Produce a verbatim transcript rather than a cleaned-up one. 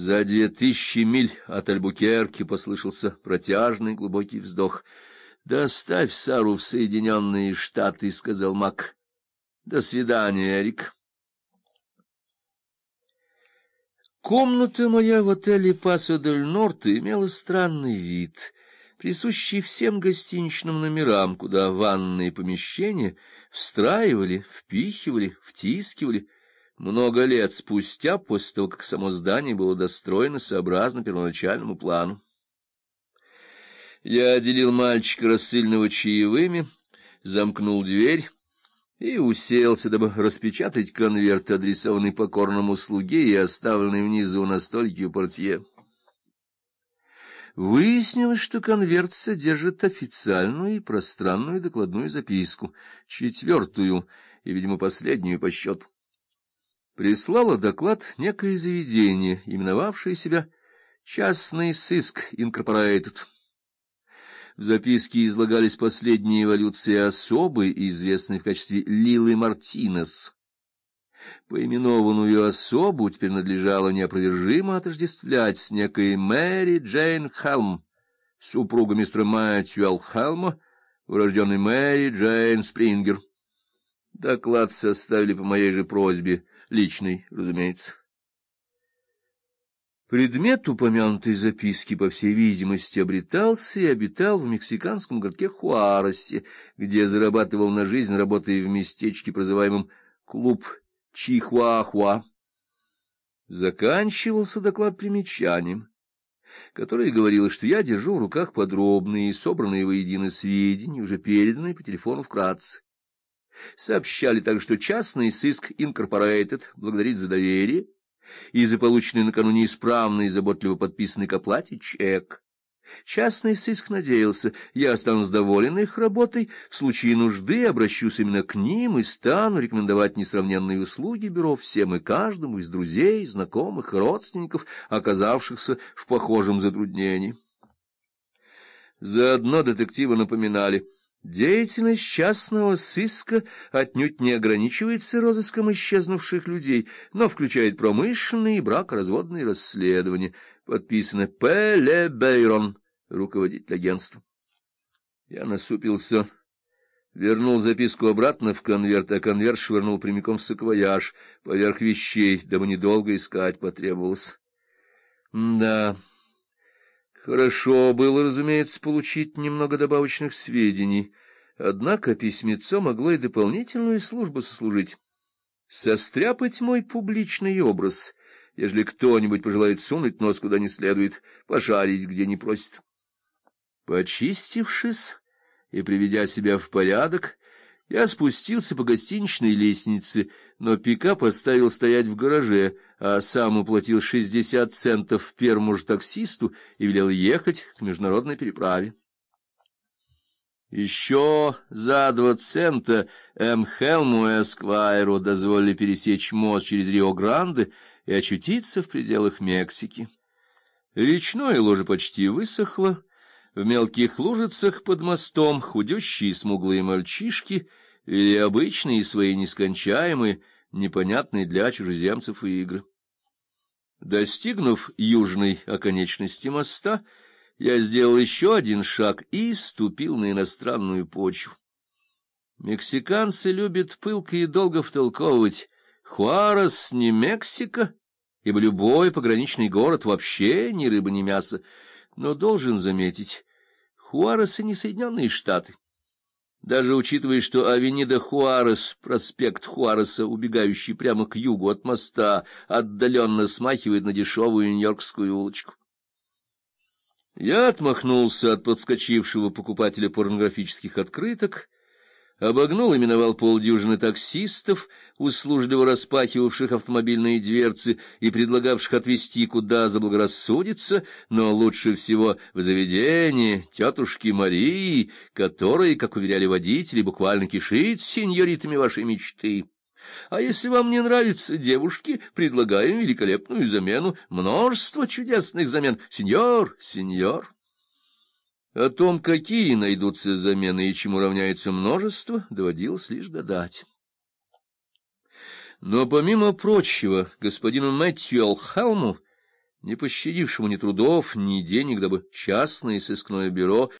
За две тысячи миль от Альбукерки послышался протяжный глубокий вздох. — Доставь Сару в Соединенные Штаты, — сказал Мак. — До свидания, Эрик. Комната моя в отеле Пасо дель Норте имела странный вид, присущий всем гостиничным номерам, куда ванные помещения встраивали, впихивали, втискивали много лет спустя, после того, как само здание было достроено сообразно первоначальному плану. Я отделил мальчика рассыльного чаевыми, замкнул дверь и уселся, дабы распечатать конверт, адресованный покорному слуге и оставленный внизу на столике у портье. Выяснилось, что конверт содержит официальную и пространную докладную записку, четвертую и, видимо, последнюю по счету. Прислало доклад некое заведение, именовавшее себя «Частный сыск Инкорпорейтед». В записке излагались последние эволюции особы, известной в качестве Лилы Мартинес. Поименованную особу теперь надлежало неопровержимо отождествлять с некой Мэри Джейн Хелм, супруга мистера Мэтью Хелма, урожденной Мэри Джейн Спрингер. Доклад составили по моей же просьбе, личной, разумеется. Предмет упомянутой записки, по всей видимости, обретался и обитал в мексиканском городке Хуаросе, где зарабатывал на жизнь, работая в местечке, прозываемом «Клуб Чихуахуа». Заканчивался доклад примечанием, которое говорило, что я держу в руках подробные и собранные воедино сведения, уже переданные по телефону вкратце. Сообщали также, что частный сыск Инкорпорейтед благодарит за доверие и за полученный накануне исправно и заботливо подписанный к оплате чек. Частный сыск надеялся, я останусь доволен их работой, в случае нужды обращусь именно к ним и стану рекомендовать несравненные услуги бюро всем и каждому из друзей, знакомых и родственников, оказавшихся в похожем затруднении. Заодно детективы напоминали: деятельность частного сыска отнюдь не ограничивается розыском исчезнувших людей, но включает промышленные и бракоразводные расследования. Подписано П. Ле Бейрон, руководитель агентства. Я насупился, вернул записку обратно в конверт, а конверт швырнул прямиком в саквояж, поверх вещей, дабы недолго искать потребовалось. Да... Хорошо было, разумеется, получить немного добавочных сведений, однако письмецо могло и дополнительную службу сослужить. Состряпать мой публичный образ, ежели кто-нибудь пожелает сунуть нос куда не следует, пошарить где не просит. Почистившись и приведя себя в порядок, я спустился по гостиничной лестнице, но пикап оставил стоять в гараже, а сам уплатил шестьдесят центов первому же таксисту и велел ехать к международной переправе. Еще за два цента М. Хелму Эсквайру дозволили пересечь мост через Рио-Гранде и очутиться в пределах Мексики. Речное ложе почти высохло. В мелких лужицах под мостом худющие смуглые мальчишки вели обычные свои нескончаемые, непонятные для чужеземцев игры. Достигнув южной оконечности моста, я сделал еще один шаг и ступил на иностранную почву. Мексиканцы любят пылко и долго втолковывать: Хуарес не Мексика, ибо любой пограничный город вообще ни рыба, ни мясо. Но должен заметить, Хуарес и не Соединенные Штаты. Даже учитывая, что авенида Хуарес, проспект Хуареса, убегающий прямо к югу от моста, отдаленно смахивает на дешевую нью-йоркскую улочку. Я отмахнулся от подскочившего покупателя порнографических открыток, обогнул и миновал полдюжины таксистов, услужливо распахивавших автомобильные дверцы и предлагавших отвезти куда заблагорассудится, но лучше всего в заведение тетушки Марии, которая, как уверяли водители, буквально кишит сеньоритами вашей мечты. А если вам не нравятся девушки, предлагаем великолепную замену, множество чудесных замен. Сеньор, сеньор. О том, какие найдутся замены и чему равняется множество, доводилось лишь гадать. Но помимо прочего, господину Мэтью Хелму не пощадившему ни трудов, ни денег, дабы частное сыскное бюро